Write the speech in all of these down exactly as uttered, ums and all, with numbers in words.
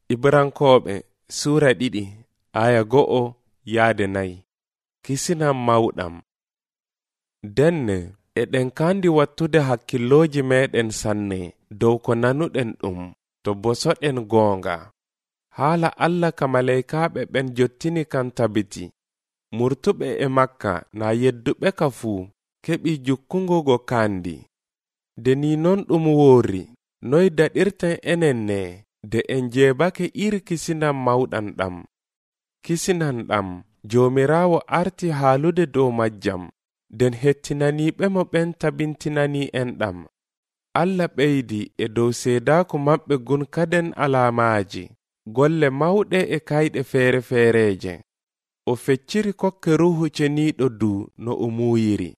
Ibrankoɓe Sura ɗiɗi aya go'o yaade nayi. Kisinam mawɗam. Denne eɗen kandi wattude hakkilloji meɗen sanne dow ko nanuɗen ɗum to bosoɗen goonga. Haala Allah ka malaikaɓe ɓen jottini kan tabiti. Murtuɓe e Makka na yedduɓe ka fuu keɓi jukkungo go kandi. De ni non ɗum woori noy daɗirten enen ne de en jeebake iri kisinam mawɗam ɗam. Kisinan ɗam Joomiraawo arti haalude dow majjam, den hettinaniiɓe mo ɓen tabintinani en ɗam. Allah ɓeydi e dow seedaaku maɓɓe gun kaden alaamaaji, golle mawɗe e kayɗe feere feereje. O fecciri kokke ruhu ceniiɗo du no o muuyiri.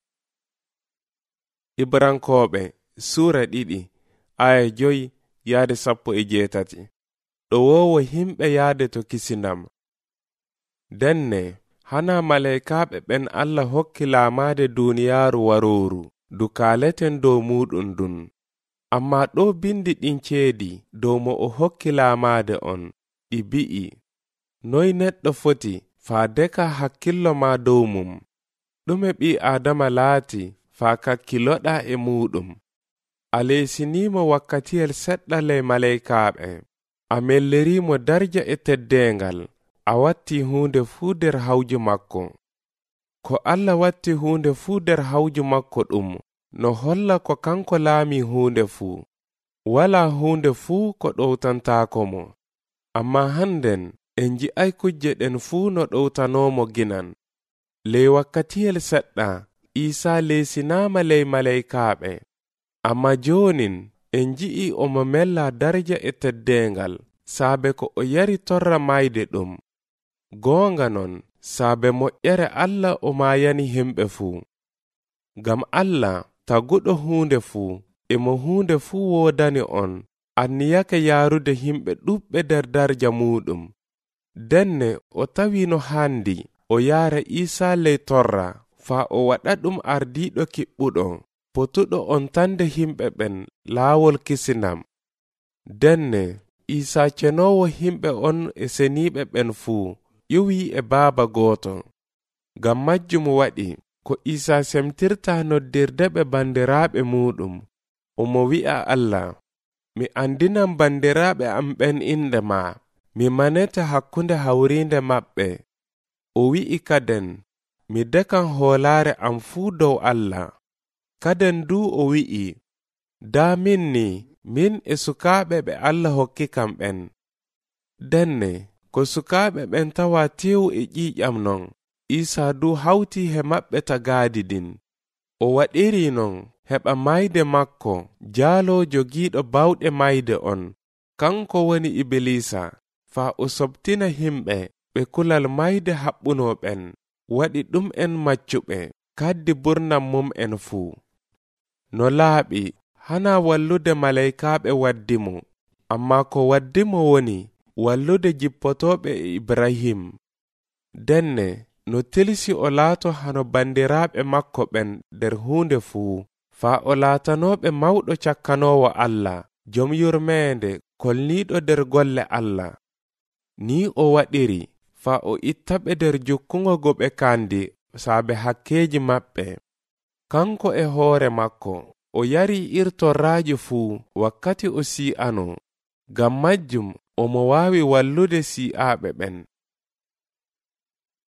Ibrankoɓe Sura ɗiɗi aya joyi yaade sappo e jeetati. Ɗo wowo himɓe yaade to kisinam. Denne hana malaikaɓe ɓen Allah hokki laamaade duniyaaru warooru du kaaleten dow muɗum dun. Amma ɗo bindi ɗin ceedi dow mo o hokki laamaade on, ɗi bi'i, noy neɗɗo foti faa deka hakkillo ma dow mum. Ɗume ɓi Adama laati faa kakkiloɗa e muɗum. A leesinimo wakkatiyel seɗɗa ley malaikaɓe. A mellirimo darja e teddengal. A watti hunde fuu der hawju makko. Ko Allah watti hunde fuu der hawju makko ɗum no holla ko kanko laami hunde fuu. Wala hunde fuu ko ɗowtantaako mo. Amma handen en ji'ay kujje ɗen fuu no ɗowtanomo ginan. Ley wakkatiyel seɗɗa Isa leesinaama ley malaikaɓe. Amma jonin en ji'i omo mella darja e teddengal saabe ko o yari torra mayde ɗum. Goonga non saabe moƴƴere Allah o mayani himɓe fuu. Gam Allah taguɗo hunde fuu emo hunde fuu wodani on anniyake yaarude himɓe ɗuɓɓe der darja muɗum. Denne o tawi no handi o yaara Isa ley torra faa o waɗa ɗum ardiɗo kiɓɓuɗo potuɗo on tande himɓe ɓen laawol kisinam. Denne Isa cenowo himɓe on e seniɓe ɓen fuu ƴuwi e baaba gooto. Gam majjum waɗi ko Isa semtirta noddirde ɓe bandiraaɓe muɗum. Omo wi'a Allah, mi andinan bandiraaɓe am ɓen inde ma, mi manete hakkunde hawrinde maɓɓe. O wi'i kaden, mi dekan hoolaare am fuu dow Allah. Kaden du o wi'i, daa min ni min e sukaaɓe ɓe Allah hokki kam ɓen. Denne ko sukaaɓe ɓen tawa tew e ƴiiƴam non, Isa du hawti he maɓɓe tagaadi din. O waɗiri non heɓa mayde makko jaalo jogiiɗo bawɗe mayde on, kanko woni Ibilisa, faa o sobtina himɓe ɓe kulal mayde haɓɓuno ɓen, waɗi ɗum en maccuɓe, kaddi burnam mum en fuu. No laaɓi hana wallude malaikaɓe waddimo, amma ko waddimo woni wallude jippotoɓe e Ibrahim. Denne no tilsi o laato hano bandiraaɓe makko ɓen der hunde fuu, faa o laatanoɓe mawɗo cakkanowo Allah, jom yurmeende kolniiɗo der golle Allah. Ni o waɗiri faa o ittaɓe der jukkungo go ɓe kandi saabe hakkeji maɓɓe. Kanko e hoore makko o yari irtorraaji fuu wakkati o si'ano. Gam majjum omo waawi wallude si'aaɓe ɓen.